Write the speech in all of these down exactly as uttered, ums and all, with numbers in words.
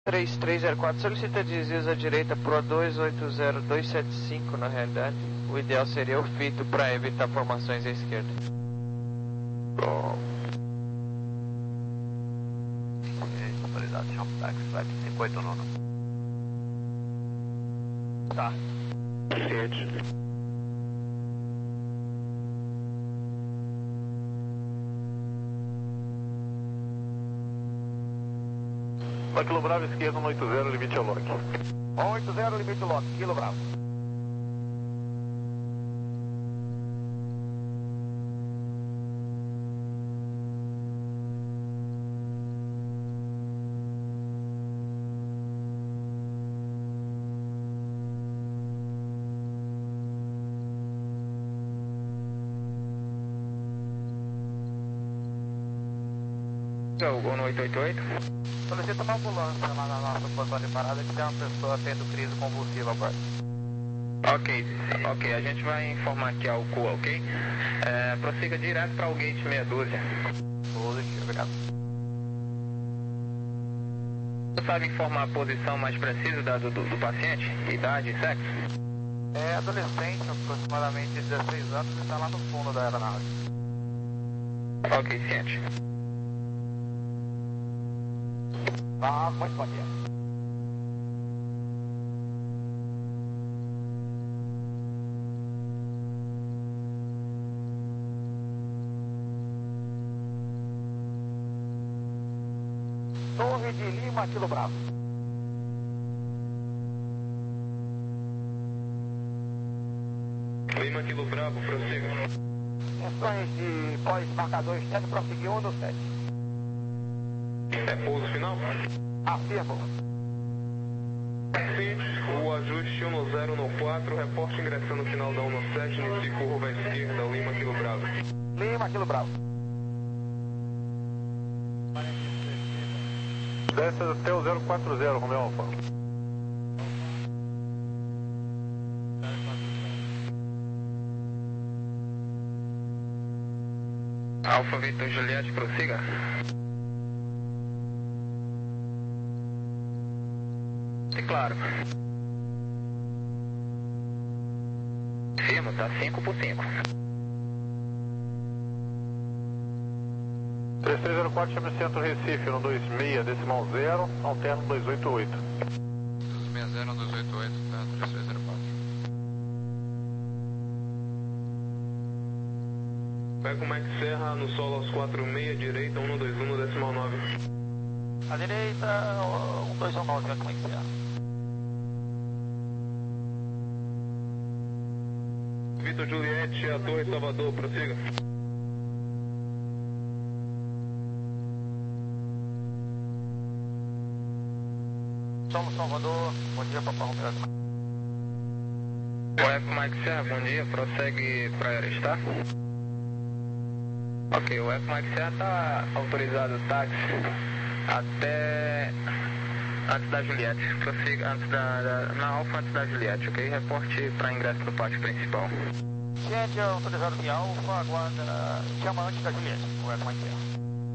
três três zero quatro, solicita desvios à direita pro dois oito zero dois sete cinco na realidade. O ideal seria o fito para evitar formações à esquerda. Pronto. Autorizado, chama o táxi, vai para cinco oito nove. Tá. Ciente. Uma Kilo Bravo esquerda, um oito zero, limite ao lock. um oito zero, limite ao lock, Kilo Bravo. O Gol no oito oito oito. Solicita uma ambulância lá na nossa posição de parada que tem uma pessoa tendo crise convulsiva agora. Ok, ok, a gente vai informar aqui ao C U A, ok? É, prossiga direto para o gate meia dúzia. Positivo, obrigado. Você sabe informar a posição mais precisa da, do, do paciente? Idade e sexo? É adolescente, aproximadamente dezesseis anos, e está lá no fundo da aeronave. Ok, ciente. Ah, muito bom dia. Torre de Lima, Kilo Bravo. Lima, Kilo Bravo, prossiga. Questões de pós-marcador externo, prosseguiu um do sete. É pouso final? Afirmo. Sim, o ajuste um no zero no quatro, reporte ingressando no final da um no sete, inicie curva à esquerda, Lima, Kilo Bravo. Lima, Kilo Bravo. Desce até o zero quatro zero, Romeu Alfa. Alfa Victor Juliette, prossiga. E claro. Firma, tá cinco por cinco. três três zero quatro, chame centro Recife, no dois seis, decimal zero, alterno dois oito oito. dois seis zero, dois oito oito, tá? três três zero quatro. Vai com Max Serra no solo aos quatro seis, direita um dois um, decimal nove. À direita, um dois um nove, como é que é? Vitor Juliette, a Torre Salvador, prossiga. Somos Salvador, bom dia, Papai Romero. O Eco Mike Serra, bom dia, prossegue para Aerostar. Ok, o Eco Mike Serra está autorizado o táxi até antes da Juliette, prossiga antes da, da na Alfa antes da Juliette, ok? Reporte para ingresso no pátio principal. Ciente, autorizado via Alfa, aguarda, chama antes da Juliette, o Eco Mike Serra.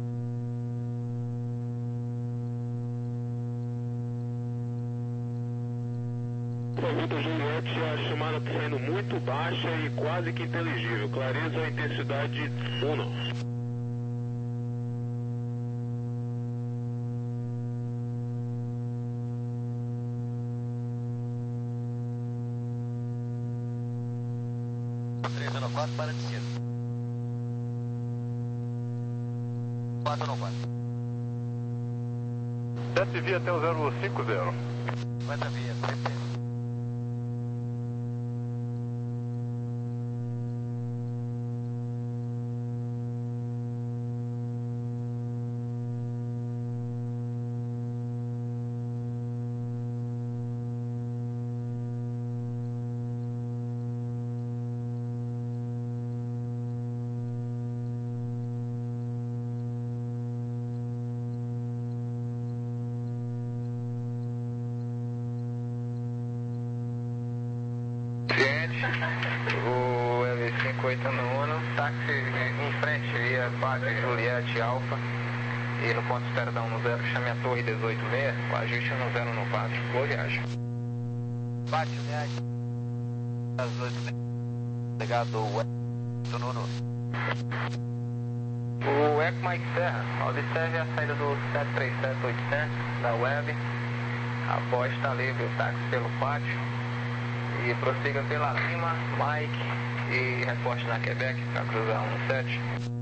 Vitor Juliette, a chamada está saindo muito baixa e quase que inteligível. Clareza e intensidade um. três zero quatro para descer. quatro zero quatro. Desce via até o zero cinco zero. cinquenta via, três. O L cinco oito um, táxi em frente, via Pátio Juliette Alfa, E no ponto de espera da um no zero, chame a torre dezoito seis, o ajuste é no zero no quatro. Boa viagem. Bate, viagem. dezoito seis. Ligado, o Nuno. O Eco Mike Serra, observe a saída do sete três sete oitocentos da web. Após está livre o táxi pelo pátio. E prossiga pela Lima, Mike e reporte na Quebec para cruzar um sete.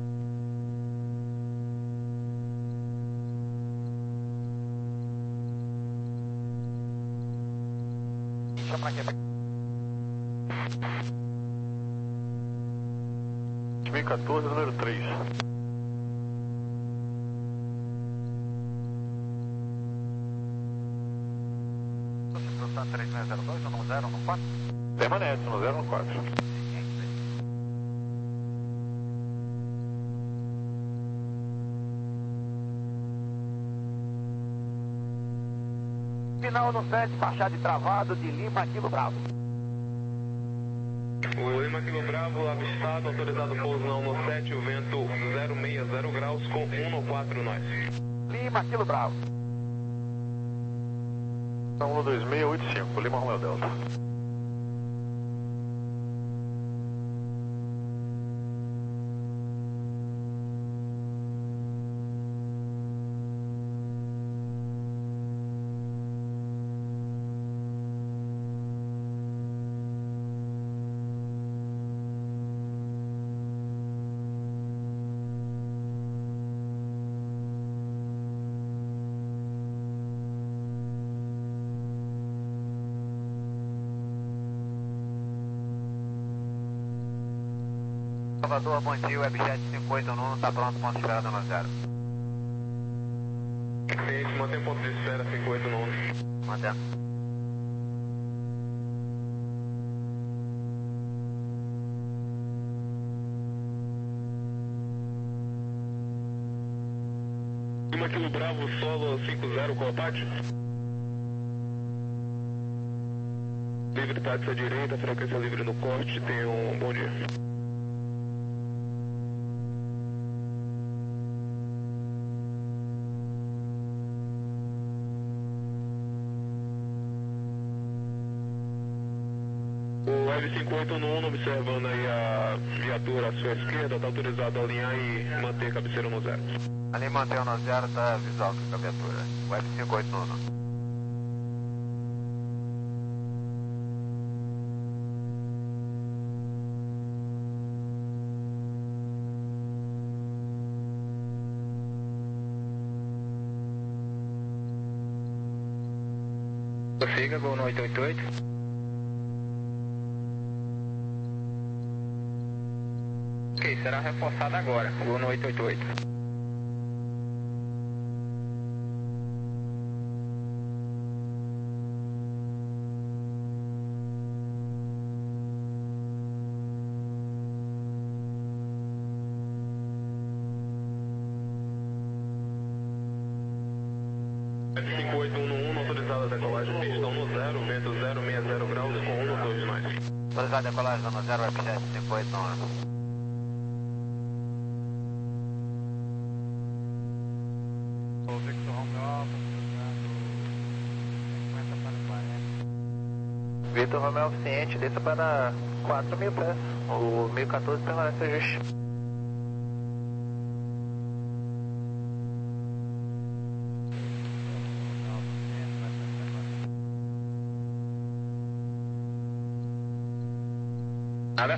Chama na Quebec. dois mil e quatorze, número três. três seis zero dois, no zero no quatro? Permanece no zero no quatro. Final no sete, fachada de travado de Lima, Kilo Bravo. O Lima Kilo Bravo avistado, autorizado pouso não no sete, o vento zero seis zero graus com um no quatro nós. Lima Kilo Bravo. um dois seis oito cinco, Lima Romeo Delta. Salvador, bom dia, Webjet cinco oito nove, está pronto, ponto de espera dando zero. Cliente, mantém ponto de espera cinco oito nove. Mantém. Lima Kilo Bravo, solo cinco zero, qual pátio? Livre táxi à direita, frequência livre no corte, tenha um bom dia. O L cinco oito nove, observando aí a viatura à sua esquerda, está autorizado a alinhar e manter a cabeceira no zero. Ali mantém no zero, está visual com a viatura. Web cinco oito nove. Prossiga, Gol no oito oito oito. Ok, será reforçado agora, Gol no oito oito oito. cinco oito um no um, autorizada a decolagem, pistão no zero, vento zero seis zero graus com um no dois de nós. Autorizado a decolagem no zero, Webjet cinco oito nove. O Victor Romeo Alfa, cinquenta para quarenta. Victor Romeo Ciente, desça para quatro mil pés. O mil e quatorze permanece ajuste. Nada.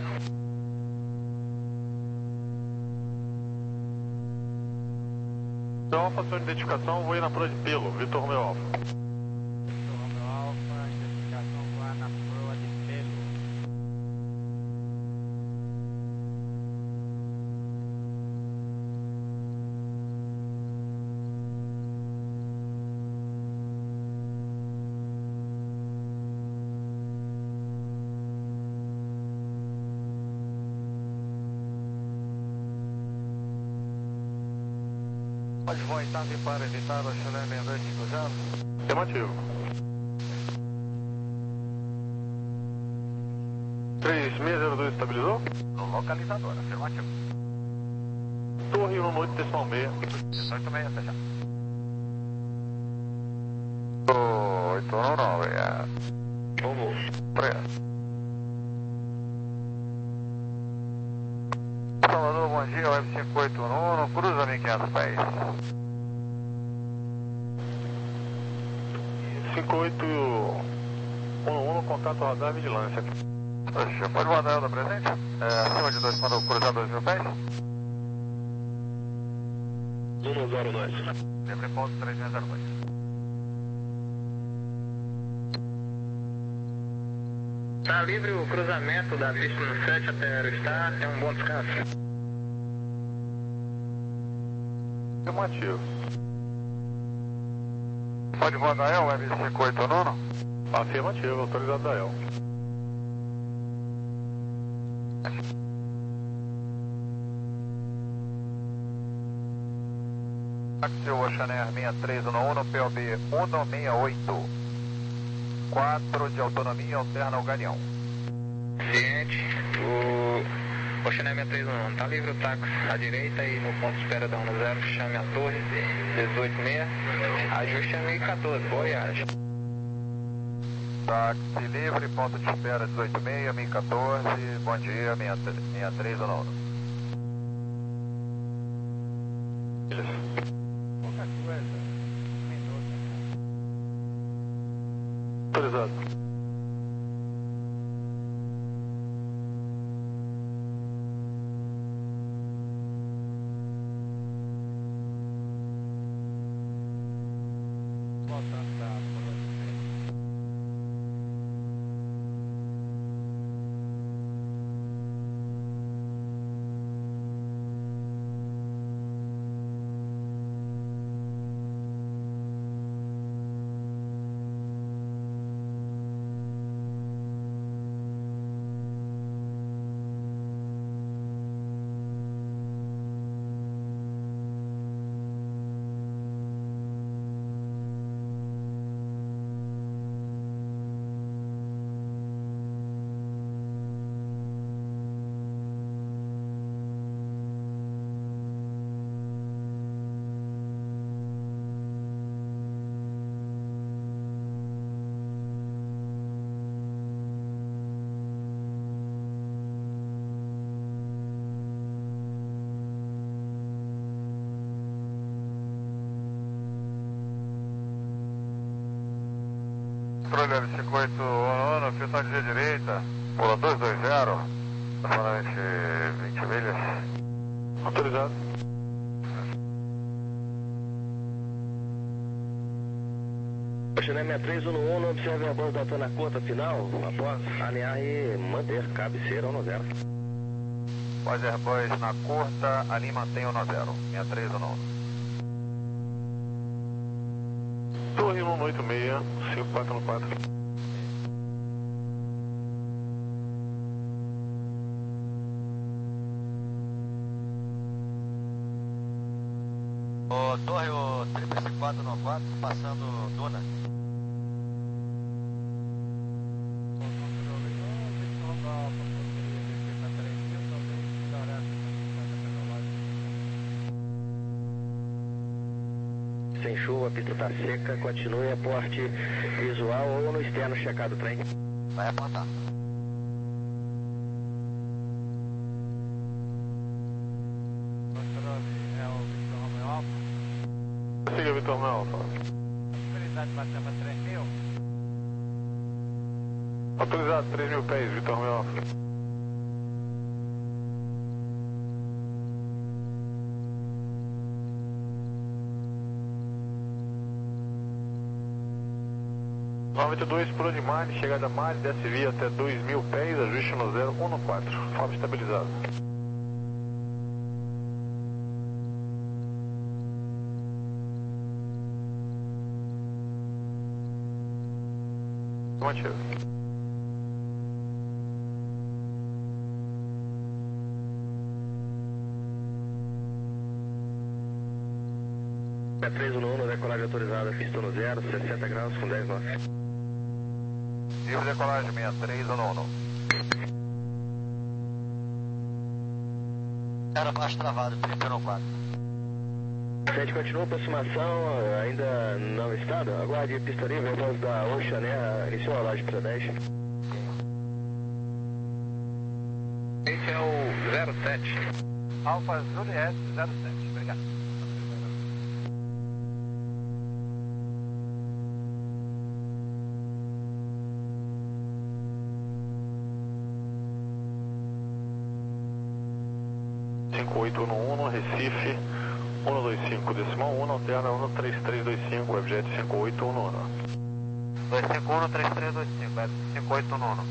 Então, Alfa, sua identificação, vou ir na proa de pelo, Vitor Romeo Alfa. Vitor Romeo Alfa, identificação, vou na proa de pelo. Pode voltar para evitar o Chalé dois cinco zero? Afirmativo. três seis zero dois estabilizou? No localizador, afirmativo. Torre um oito decimal meia. oito meia, tá já. oito um nove, é. Vamos. Preço. Salvador, bom dia, web cinco oito um, cruza mil e quinhentos pés. cinco oito um um, contato radar vigilância. Oxe, pode mandar ela presente? É, acima de dois, quando cruzar dois mil pés? um zero dois. Livre ponto três zero dois. Tá livre o cruzamento da pista no sete até Aerostar, tem um bom descanso. Afirmativo. Pode mandar ela, web cinco oito um? Afirmativo, autorizado da E L. Taxi Ocean Air seis três um um, P O B um seis oito. quatro de autonomia alterna ao Galeão. Ciente, o Ocean Air seis três um um, tá livre o táxi à direita e no ponto de espera da um zero, chame a torre, dezoito seis, ajuste a mil e quatorze, boa viagem. Táxi livre, ponto de espera dezoito seis, mil e quatorze, bom dia, seis três um um. Autorizado. Voltando da Controle cinco oito um, fita de direita, pula dois dois zero, aproximadamente vinte milhas. Autorizado. Ocean Air seis três um um, observe a bordo da tona curta final, após alinhar e manter cabeceira um zero. Pós Airbus na curta, ali mantém o um zero, seis três um um. Torre um oito seis, cinco quatro quatro. O Torre, o triplo quatro nove quatro, passando Duna. Sem chuva, a pista está seca, continue a porte visual ou no externo checado o trem. Vai apontar. Siga, Vitor Romeo Alfa. Autoridade bateu para três mil. Autorizado, três mil pés, Vitor Romeo Alfa. noventa e dois, pula de Mali, chegada a Mali, desce via até dois mil pés, ajuste no zero um quatro, forma estabilizado. Mantido. seis três um um, decolagem autorizada, pista no zero, sessenta graus com dez nós. Livre decolagem seis três um um. Era baixo travado, trinta no quatro. sete continua a aproximação, ainda não estado. Aguarde pista livre, voz da Ocean, né? Iniciou a laje para dez. Esse é o zero sete. Alfa Juliette zero sete, obrigado. cinco oito um um, Recife, um dois cinco decimal um, alterna um três três dois cinco, Webjet cinco oito um um. dois cinco um, três três dois cinco, é cinco oito um um.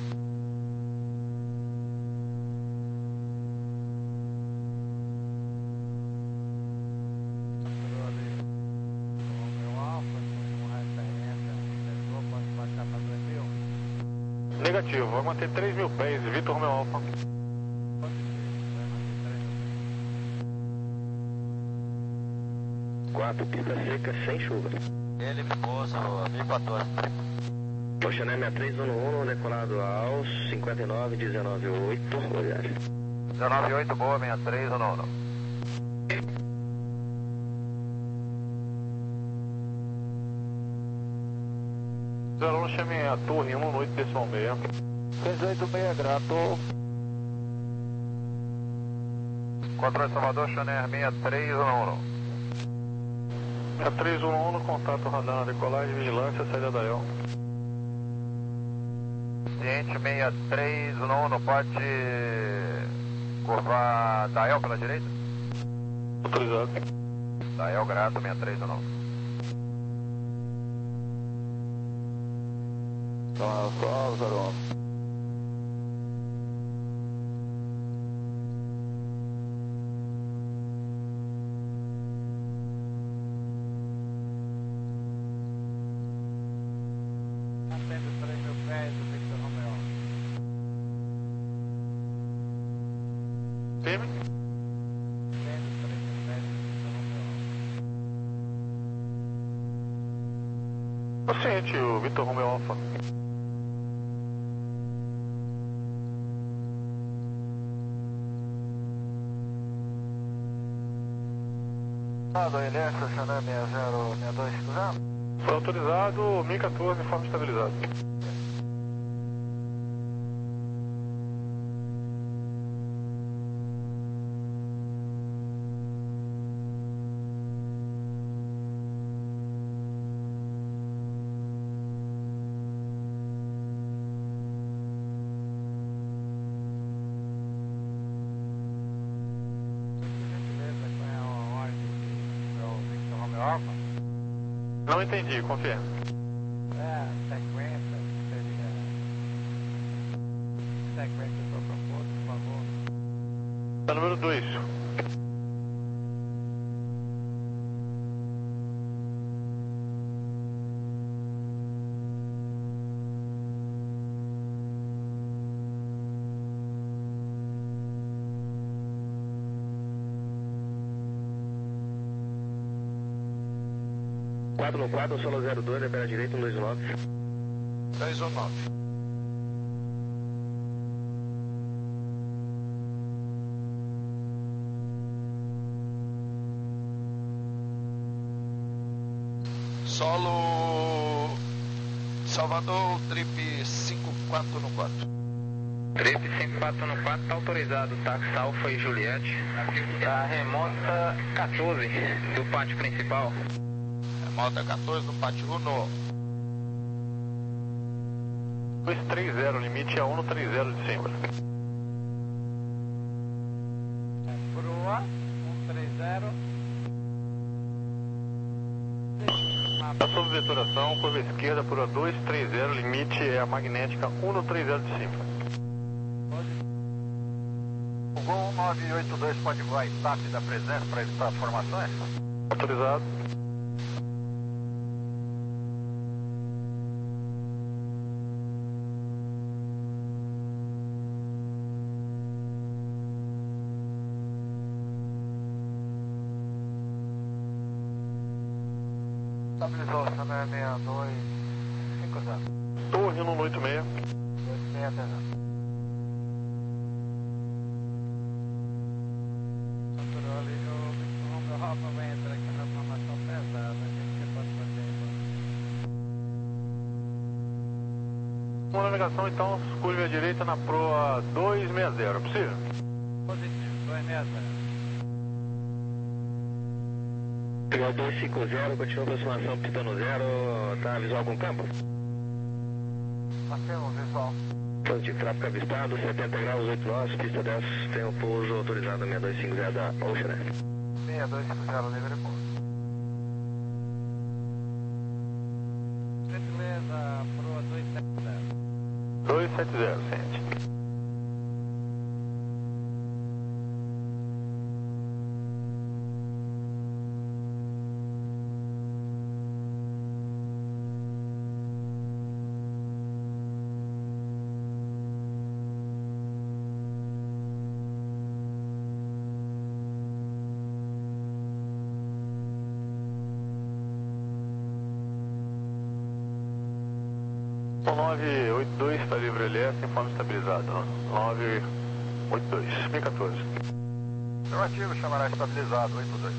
Negativo, vai manter três mil pés, Vitor Romeo Alfa. quatro, pista seca, sem chuva. Ele me pousa, mil e quatorze. Ocean sessenta e três um um, decolado aos cinquenta e nove, dezenove oito, boa viagem. dezenove oito, boa, sessenta e três um um. zero um, chame a torre um oito decimal seis. seis oito seis, grato. Controle Salvador, Chanel sessenta e três um um. sessenta e três um um, contato radar na decolagem, vigilância, saída da El. Ciente sessenta e três um um, pode curvar da El pela direita? Autorizado. Da El, grato, sessenta e três um um. Então, só zero um. Firme. Paciente, o Vitor Romeo Alfa. Inércia, Chanel seis zero seis dois cinco zero. Foi autorizado, mil e quatorze, forma estabilizada. Não entendi, confirma. É, sequência, seria... Sequência para propor, por favor. Tá número dois. quatro no quatro, solo zero dois, libera direito, um dois nove. dois um nove. Solo Salvador, trip cinco quatro no quatro. Trip cinco quatro no quatro, tá autorizado, táxi Alfa e Juliette. A remota quatorze do pátio principal. Remota quatorze no pátio Uno. dois três zero, limite é um três zero de cima. Proa, um três zero. A sob veturação, curva esquerda, por dois três zero, limite é a magnética um três zero de cima. O Gol um nove oito dois pode voar S A P da presença para evitar formações? Autorizado. Estabilizou, Chanel seis dois cinco zero. Torre um oito seis. dois seis zero. Uma navegação, então, curva à direita na proa dois seis zero, possível? Positivo, dois seis zero. Igual dois cinco zero, continua aproximação, pitando zero, tá visual com campo? Marcelo, visual. Positivo, tráfego avistado, setenta graus, oito nós, pista dez, tem o pouso autorizado seis dois cinco zero da Ocean. seis dois cinco zero, livre pouso. Gentileza, proa dois sete zero. dois sete zero, sente. nove oito dois está livre L S, informe estabilizado. nove oito dois, mil e quatorze. Afirmativo, chamará estabilizado, oito dois.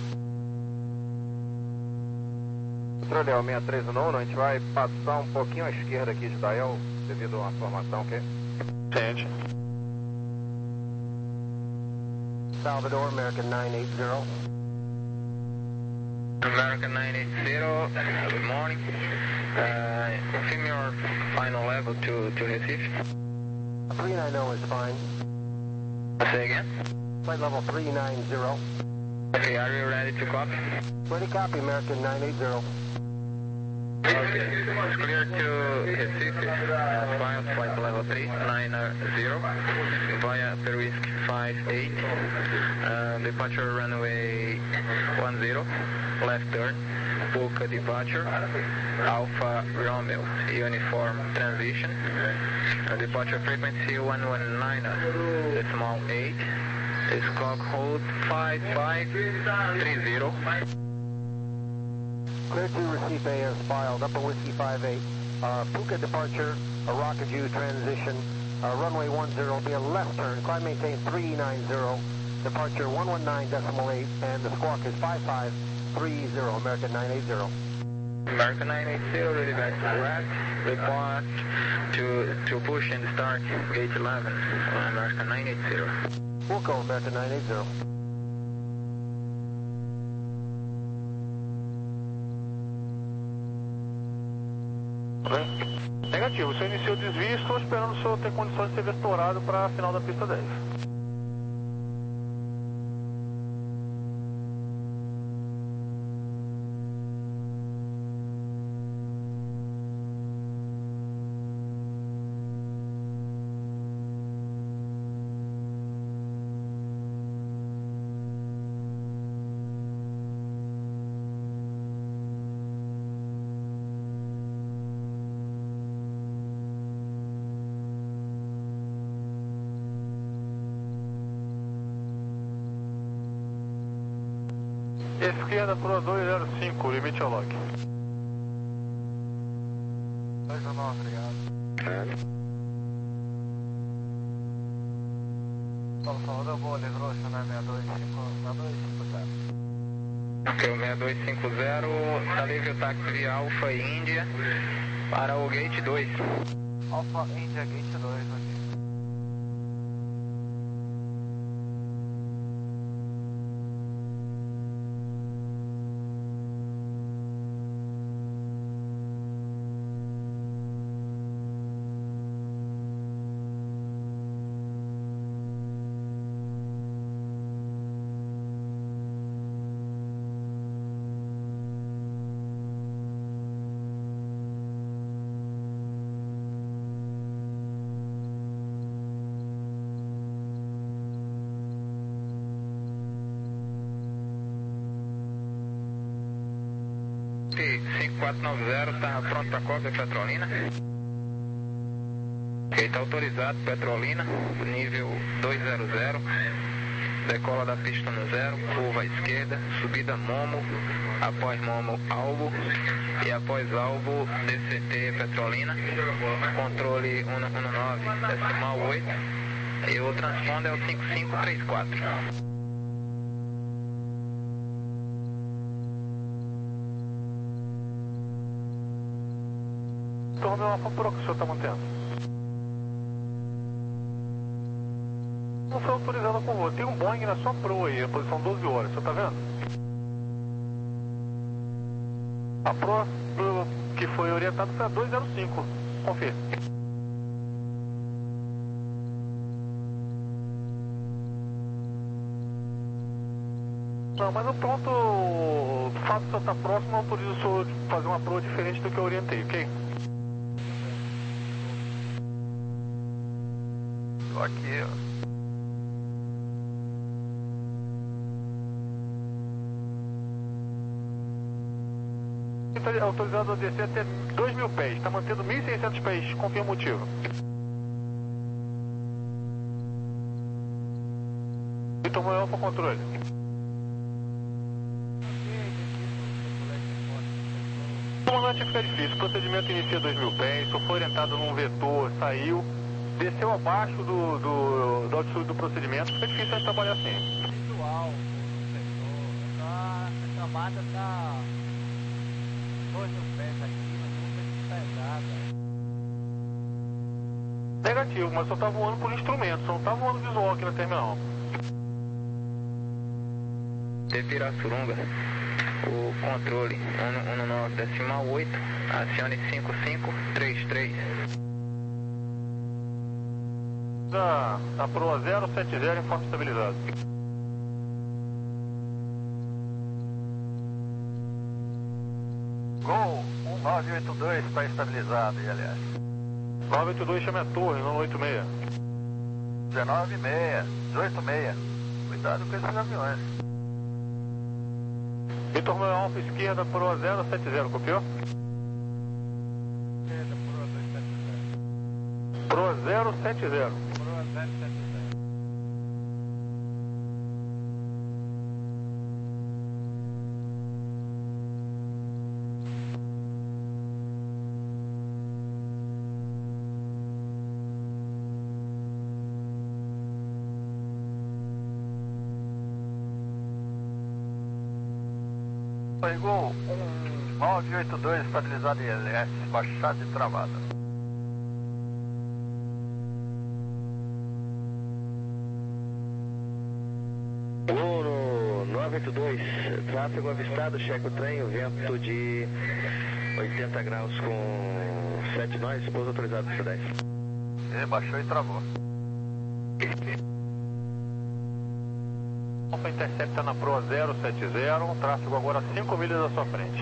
Controle seis três nono, a gente vai passar um pouquinho à esquerda aqui de Dial, devido a uma formação que... Sente. Salvador, American nine eight zero. American nine eight zero, good morning. Uh, confirm your final level to, to Recife. three nine zero is fine. Say again. Flight level three nine zero. Okay, are you ready to copy? Ready copy, American nine eight zero. Okay, it's clear to Recife, uh, file flight level three nine zero via Peruisk five eight, uh, departure runway one zero, left turn, Puka departure, Alpha Romeo, uniform transition, uh, departure frequency one one nine, decimal eight, squawk hold five five three zero. Clear to Recife as filed, Upper Whiskey five eight. Uh, Puka departure, a Rockajou transition, uh, runway one zero, be a left turn, climb maintain three nine zero, departure one one nine decimal eight, and the squawk is five five three zero, American nine eight zero. American nine eight zero, ready back to left, report to, to push and start gate eleven, uh, American nine eight zero. We'll go American nine eight zero. Negativo, o senhor iniciou o desvio e estou esperando o senhor ter condições de ser vestorado para a final da pista dez. Esquerda para dois zero cinco, limite ao lock. dois zero nove, obrigado. Paulo Salvador, boa, livrou, né, seis dois cinco zero. Ok, o seis dois cinco zero, está livre o táxi via Alpha Índia para o gate dois. Alpha India, gate dois, aqui. cinco quatro nove zero, está pronto para cópia Petrolina. Ok, está autorizado Petrolina, nível dois zero zero, decola da pista no zero, curva à esquerda, subida Momo, após Momo Albo e após Albo D C T Petrolina, controle cento e dezenove, decimal oito e o transponder é o cinco cinco três quatro. Tornou uma por que o senhor está mantendo? Não foi autorizado a curva. Tem um Boeing na sua proa aí, na posição doze horas, você tá vendo? A proa que foi orientada foi a dois zero cinco. Confia. Não, mas o ponto, o fato de você estar próximo não autoriza o senhor fazer uma proa diferente do que eu orientei, ok? Tô aqui, ó. Está autorizado a descer até dois mil pés, está mantendo mil e seiscentos pés, confia o motivo. Vitor Moel para controle. O comandante fica difícil, o procedimento inicia dois mil pés, só foi orientado num vetor, saiu, desceu abaixo do, do, do altitude do procedimento, fica difícil a gente trabalhar assim. Visual, o setor, a camada está dois mil pés aqui, mas não foi pesada. Negativo, mas só está voando por instrumento, só não está voando visual aqui na terminal. De Pirassununga, o controle um nove decimal oito, acione cinco cinco três três. Da, da proa zero sete zero em forma estabilizada. Gol um nove oito dois está estabilizado, I L S. nove oito dois chama a torre, não oito seis. dezenove e meia, dezoito e meia. Cuidado com esses aviões. Vitor Moel Alfa esquerda, proa zero sete zero, copiou? Esquerda, proa dois sete zero. Proa zero sete zero. Proa zero sete zero. Foi Gol um nove oito dois estabilizado I L S, baixada e travada. Gol nove oito dois, tráfego avistado, checa o trem, o vento de oitenta graus com sete nós, pouso autorizado para C dez. E baixou e travou. Alfa intercepta na proa zero sete zero, tráfego agora cinco milhas à sua frente.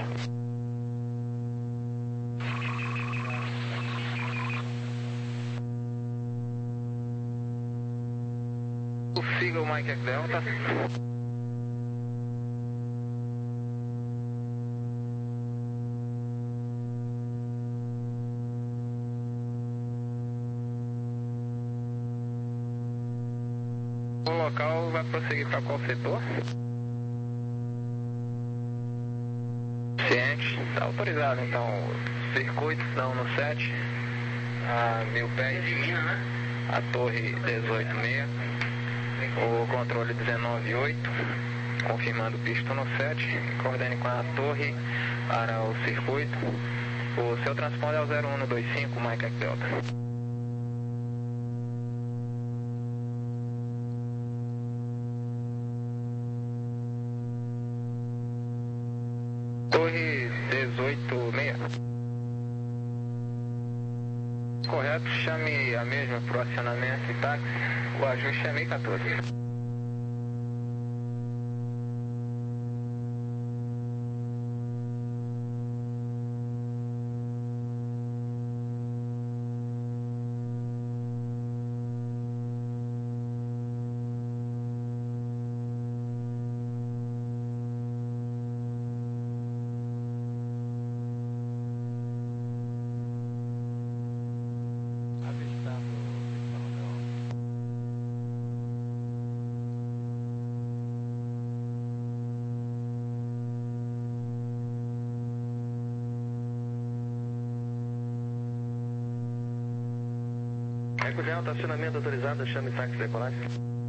O siga o Mike Delta. O local vai prosseguir para qual setor? Ciente, está autorizado então. Circuitos são no sete, a mil pés, a torre dezoito seis, o controle dezenove oito, confirmando pista no sete, coordene com a torre para o circuito. O seu transponder é o zero um dois cinco, Mike Delta. Torre dezoito seis. Correto, chame a mesma para o acionamento e táxi. O ajuste é meio quatorze. Avistando Vitor Moel. Eco de alto, acionamento autorizado, chame táxi decolagem.